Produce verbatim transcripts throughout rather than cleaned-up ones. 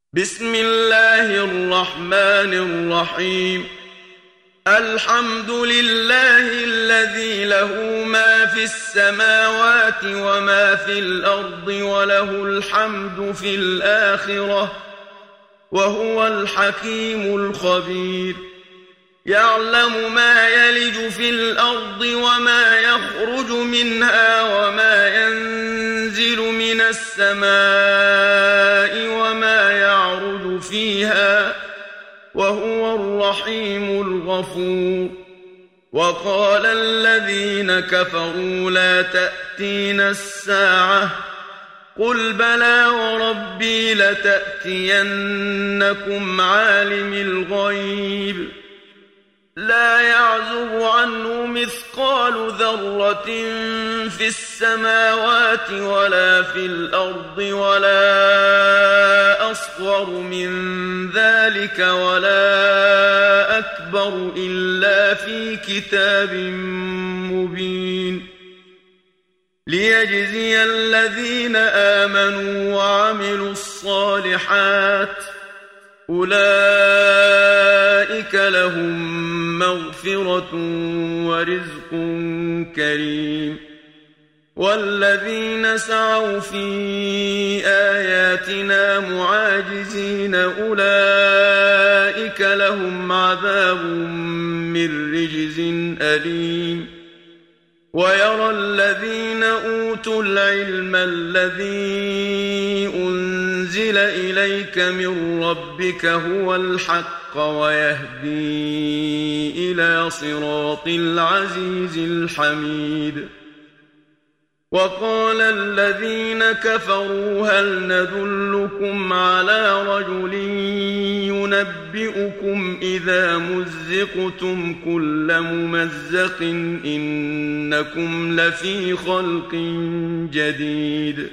بسم الله الرحمن الرحيم. الحمد لله الذي له ما في السماوات وما في الأرض وله الحمد في الآخرة وهو الحكيم الخبير. يعلم ما يلج في الأرض وما يخرج منها وما ينزل من السماء وما يعرج فيها وهو الرحيم الغفور. وقال الذين كفروا لا تأتينا الساعة قل بلى وربي لتأتينكم عالم الغيب لا يعزب عنه مثقال ذرة في السماوات ولا في الأرض ولا أصغر من ذلك ولا أكبر إلا في كتاب مبين. ليجزي الذين آمنوا وعملوا الصالحات أولئك لهم مغفرة ورزق كريم. والذين سعوا في آياتنا معاجزين أولئك لهم عذاب من رجز أليم. ويرى الذين أوتوا العلم الذي أنزل إليك من ربك هو الحق ويهدي إلى صراط العزيز الحميد. وقال الذين كفروا هل ندلكم على رجل ينبئكم إذا مزقتم كل ممزق إنكم لفي خلق جديد.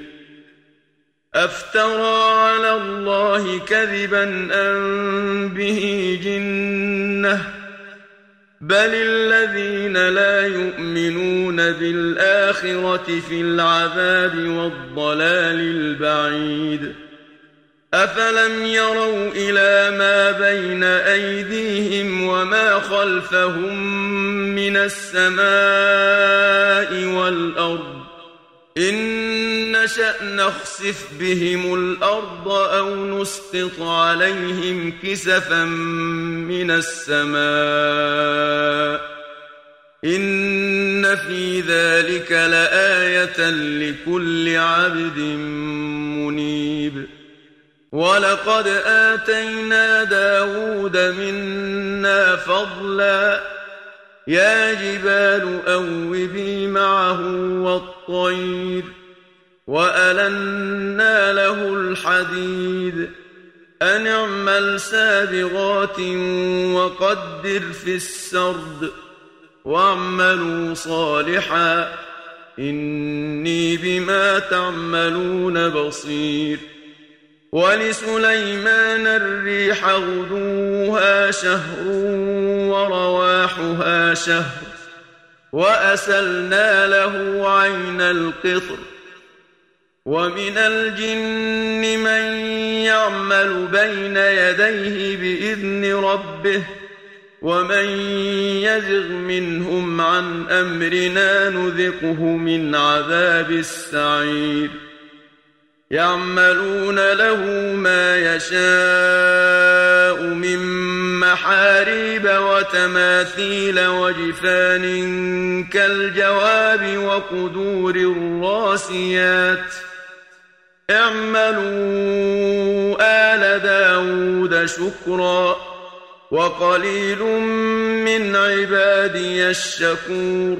أفترى على الله كذبا أم به جنة بل الذين لا يؤمنون بالآخرة في العذاب والضلال البعيد. أفلم يروا إلى ما بين أيديهم وما خلفهم من السماء والأرض إن نشأ نخسف بهم الأرض أو نسقط عليهم كسفا من السماء إن في ذلك لآية لكل عبد منيب. ولقد آتينا داود منا فضلا يا جبال أوبي معه والطير وألنا له الحديد أن اعمل سابغات وقدر في السرد واعملوا صالحا إني بما تعملون بصير. ولسليمان الريح غدوها شهر ورواحها شهر وأسلنا له عين القطر. ومن الجن من يعمل بين يديه بإذن ربه ومن يزغ منهم عن أمرنا نذقه من عذاب السعير. يعملون له ما يشاء من محاريب وتماثيل وجفان كالجواب وقدور الراسيات اعملوا آل داود شكرا وقليل من عبادي الشكور.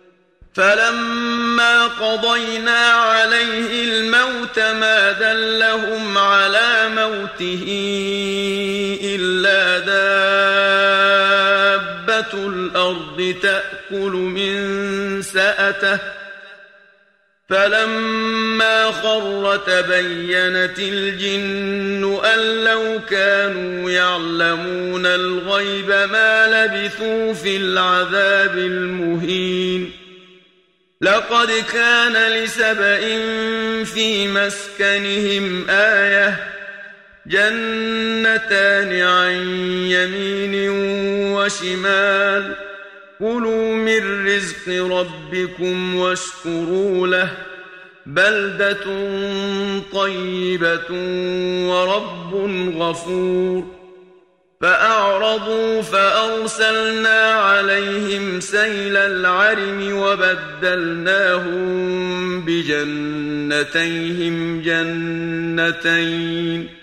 فلما قضينا عليه الموت ما دلهم على موته إلا دابة الأرض تأكل من سأته فلما خر تبينت الجن أن لو كانوا يعلمون الغيب ما لبثوا في العذاب المهين. لقد كان لسبإ في مسكنهم آية جنتان عن يمين وشمال كلوا من رزق ربكم واشكروا له بلدة طيبة ورب غفور فأعرضوا فأرسلنا عليهم سيل العرم وبدلناهم بجنتيهم جنتين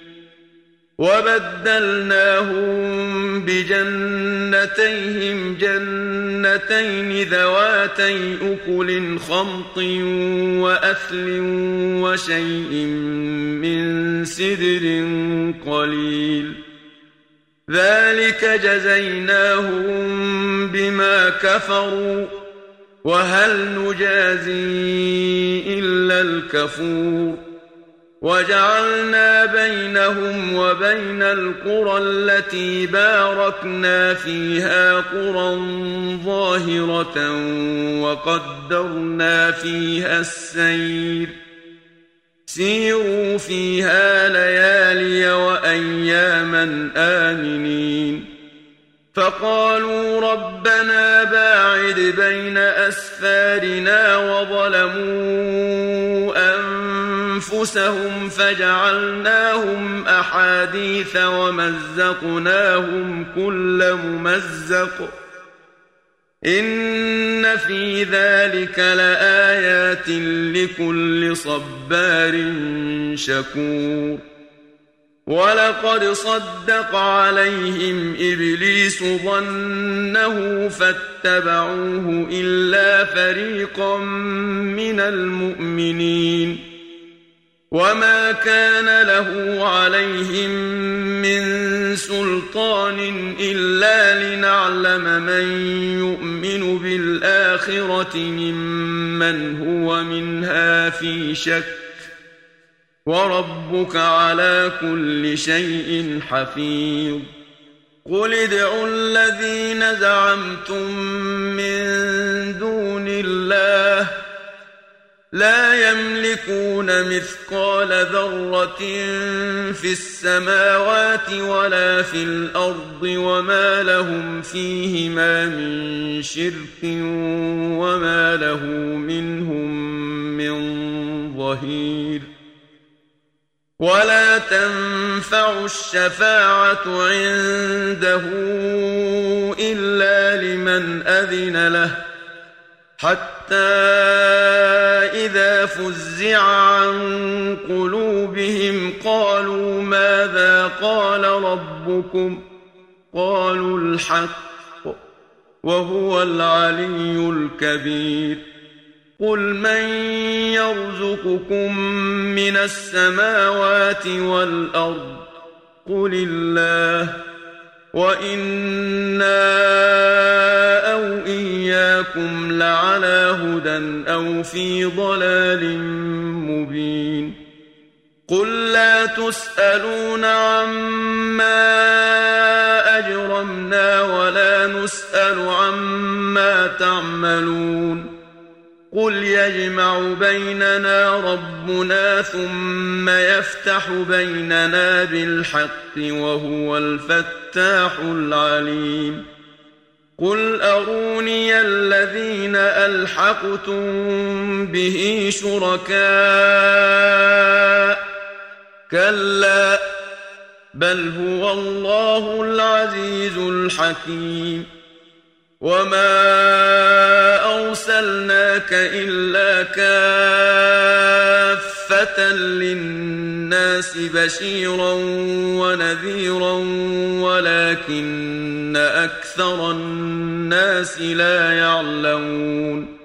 وبدلناهم بجنتيهم جنتين ذواتي أكل خمط وأثل وشيء من سدر قليل ذلك جزيناهم بما كفروا وهل نجازي إلا الكفور وجعلنا بينهم وبين القرى التي باركنا فيها قرى ظاهرة وقدرنا فيها السير سيروا فيها ليالي وأياما آمنين فقالوا ربنا باعد بين أسفارنا وظلموا أنفسهم فجعلناهم أحاديث ومزقناهم كل ممزق إن في ذلك لآيات لكل صبار شكور ولقد صدق عليهم إبليس ظنه فاتبعوه إلا فريقا من المؤمنين وما كان له عليهم من سلطان إلا لنعلم من يؤمن بالآخرة ممن هو منها في شك وربك على كل شيء حفيظ قل ادعوا الذين زعمتم من دون الله لا يملكون مثقال ذرة في السماوات ولا في الأرض وما لهم فيهما من شرك وما له منهم من ظهير ولا تنفع الشفاعة عنده إلا لمن أذن له حتى إذا فزع عن قلوبهم قالوا ماذا قال ربكم قالوا الحق وهو العلي الكبير قل من يرزقكم من السماوات والأرض قل الله وإنا أو إياكم لعلى هدى أو في ضلال مبين قل لا تسألون عما أجرمنا ولا نسأل عما تعملون قل يجمع بيننا ربنا ثم يفتح بيننا بالحق وهو الفتاح العليم قل أروني الذين ألحقتم به شركاء كلا بل هو الله العزيز الحكيم وما أرسلناك إلا كافة للناس بشيرا ونذيرا ولكن أكثر الناس لا يعلمون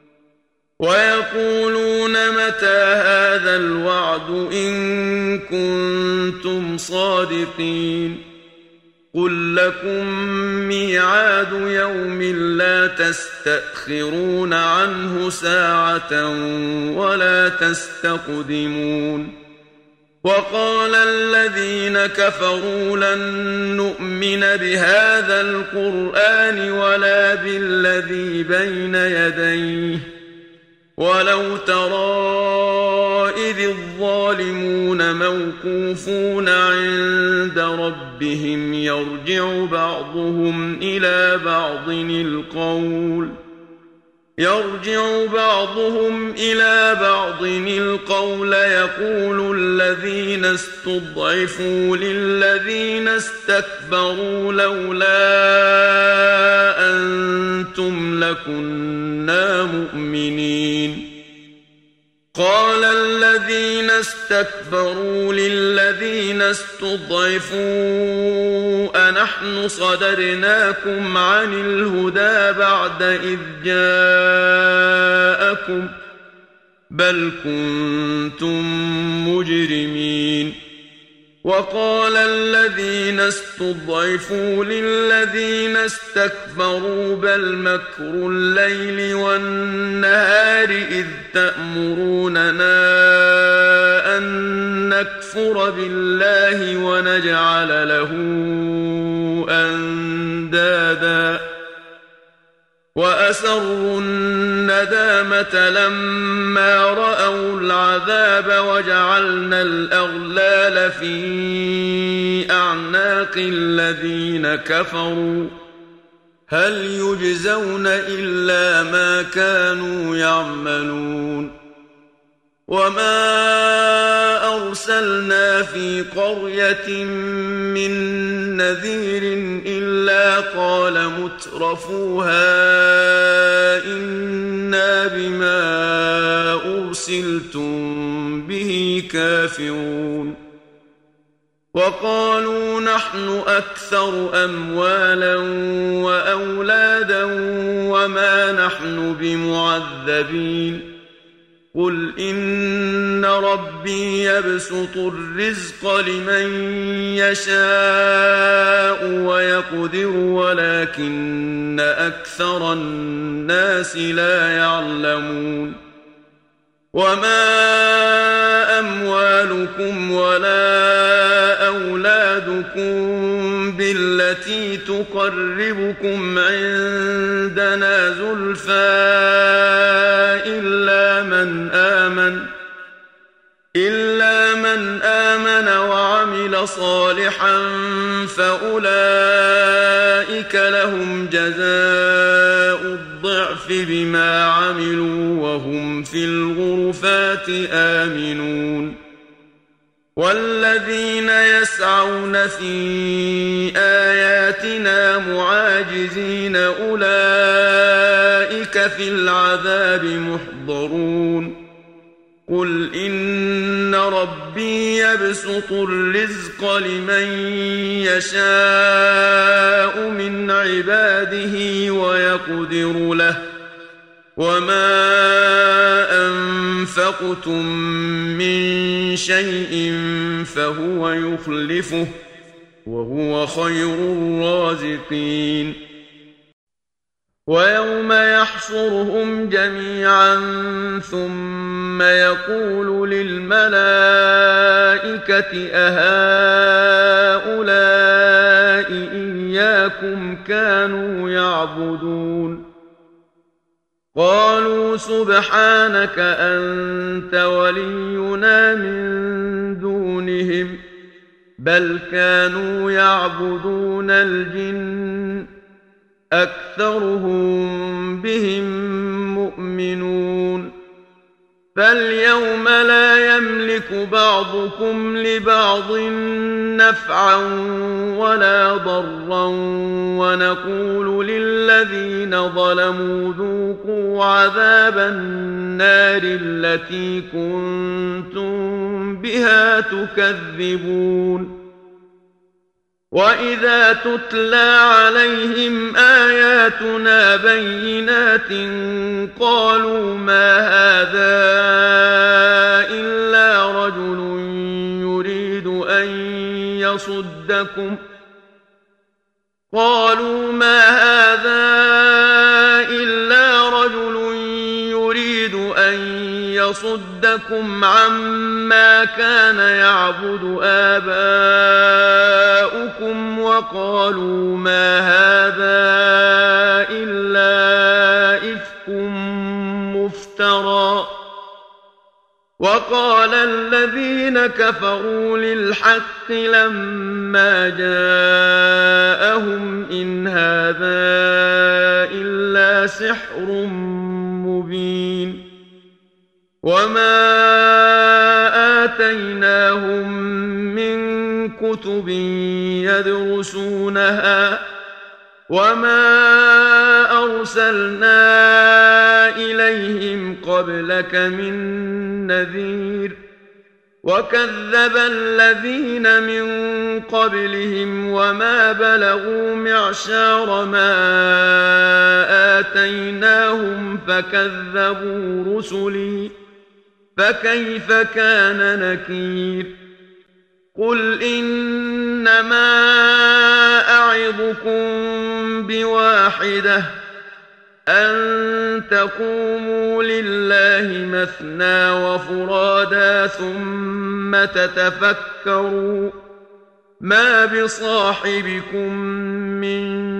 ويقولون متى هذا الوعد إن كنتم صادقين قل لكم ميعاد يوم لا تستأخرون عنه ساعة ولا تستقدمون وقال الذين كفروا لن نؤمن بهذا القرآن ولا بالذي بين يديه ولو ترى إذ الظالمون موقوفون عند ربهم يرجع بعضهم إلى بعض القول يرجع بعضهم إلى بعض القول يقول الذين استضعفوا للذين استكبروا لولا أنتم لكنا مؤمنين قال الذين استكبروا للذين استضعفوا أنحن صدرناكم عن الهدى بعد إذ جاءكم بل كنتم مجرمين وقال الذين استضعفوا للذين استكبروا بل مكر الليل والنهار إذ تأمروننا أن نكفر بالله ونجعل له أندادا وأسروا الندامة لما رأوا العذاب وجعلنا الأغلال في أعناق الذين كفروا هل يجزون إلا ما كانوا يعملون وما أرسلنا في قرية من نذير إلا قال مترفوها إنا بما أرسلتم به كافرون وقالوا نحن أكثر أموالا وأولادا وما نحن بمعذبين قل إن ربي يبسط الرزق لمن يشاء ويقدر ولكن أكثر الناس لا يعلمون وما أموالكم ولا أولادكم بالتي تقربكم عندنا زلفى إلا من آمن إلا من آمن وعمل صالحا فأولئك لهم جزاء الضعف بما عملوا وهم في الغرفات آمنون والذين يسعون في آياتنا معاجزين أولئك في العذاب محضرون قل إن ربي يبسط الرزق لمن يشاء من عباده ويقدر له وما أنفقتم من شيء فهو يخلفه وهو خير الرازقين ويوم يحشرهم جميعا ثم يقول للملائكة أهؤلاء إياكم كانوا يعبدون قالوا سبحانك أنت ولينا من دونهم بل كانوا يعبدون الجن أكثرهم بهم مؤمنون فاليوم لا يملك بعضكم لبعض نفعا ولا ضرا ونقول للذين ظلموا ذوقوا عذاب النار التي كنتم بها تكذبون وإذا تتلى عليهم آياتنا بينات قالوا ما هذا إلا رجل يريد أن يصدكم قالوا ما هذا إلا رجل يريد أن يصدكم عما كان يعبد آباؤكم وقالوا ما هذا إلا إفك مفتر مفترى. وقال الذين كفروا للحق لما جاءهم إن هذا إلا سحر مبين. وما آتيناهم من كتب يدرسونها وما أرسلنا إليهم قبلك من نذير. وكذب الذين من قبلهم وما بلغوا معشار ما آتيناهم فكذبوا رسلي فكيف كان نكير. قل إنما أعظكم بواحدة أن تقوموا لله مثنى وفرادا ثم تتفكروا ما بصاحبكم من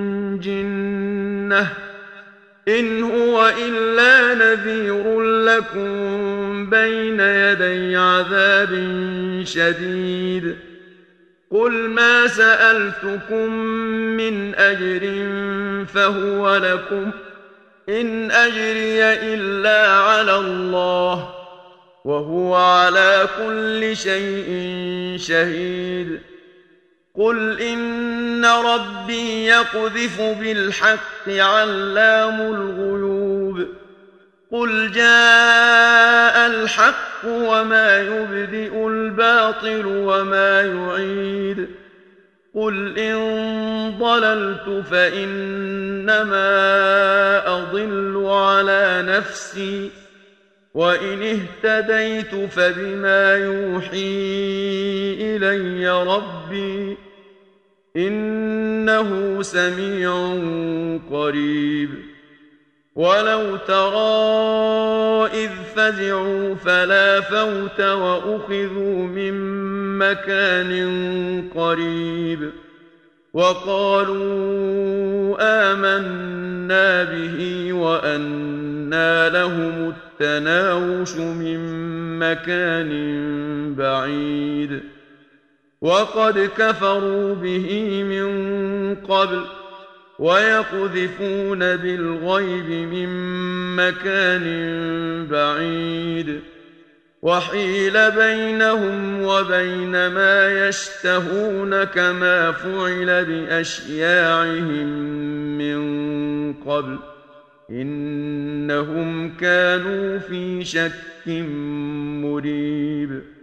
جنة إن هو إلا نذير لكم بين يدي عذاب شديد. قل ما سألتكم من أجر فهو لكم إن أجري إلا على الله وهو على كل شيء شهيد. قل إن ربي يقذف بالحق علام الغيوب. قل جاء الحق وما يبدئ الباطل وما يعيد. قل إن ضللت فإنما أضل على نفسي وإن اهتديت فبما يوحي إلي ربي إنه سميع قريب. ولو ترى إذ فزعوا فلا فوت وأخذوا من مكان قريب وقالوا آمنا به وأنى لهم التناوش من مكان بعيد. وقد كفروا به من قبل ويقذفون بالغيب من مكان بعيد. وحيل بينهم وبين ما يشتهون كما فعل بأشياعهم من قبل إنهم كانوا في شك مريب.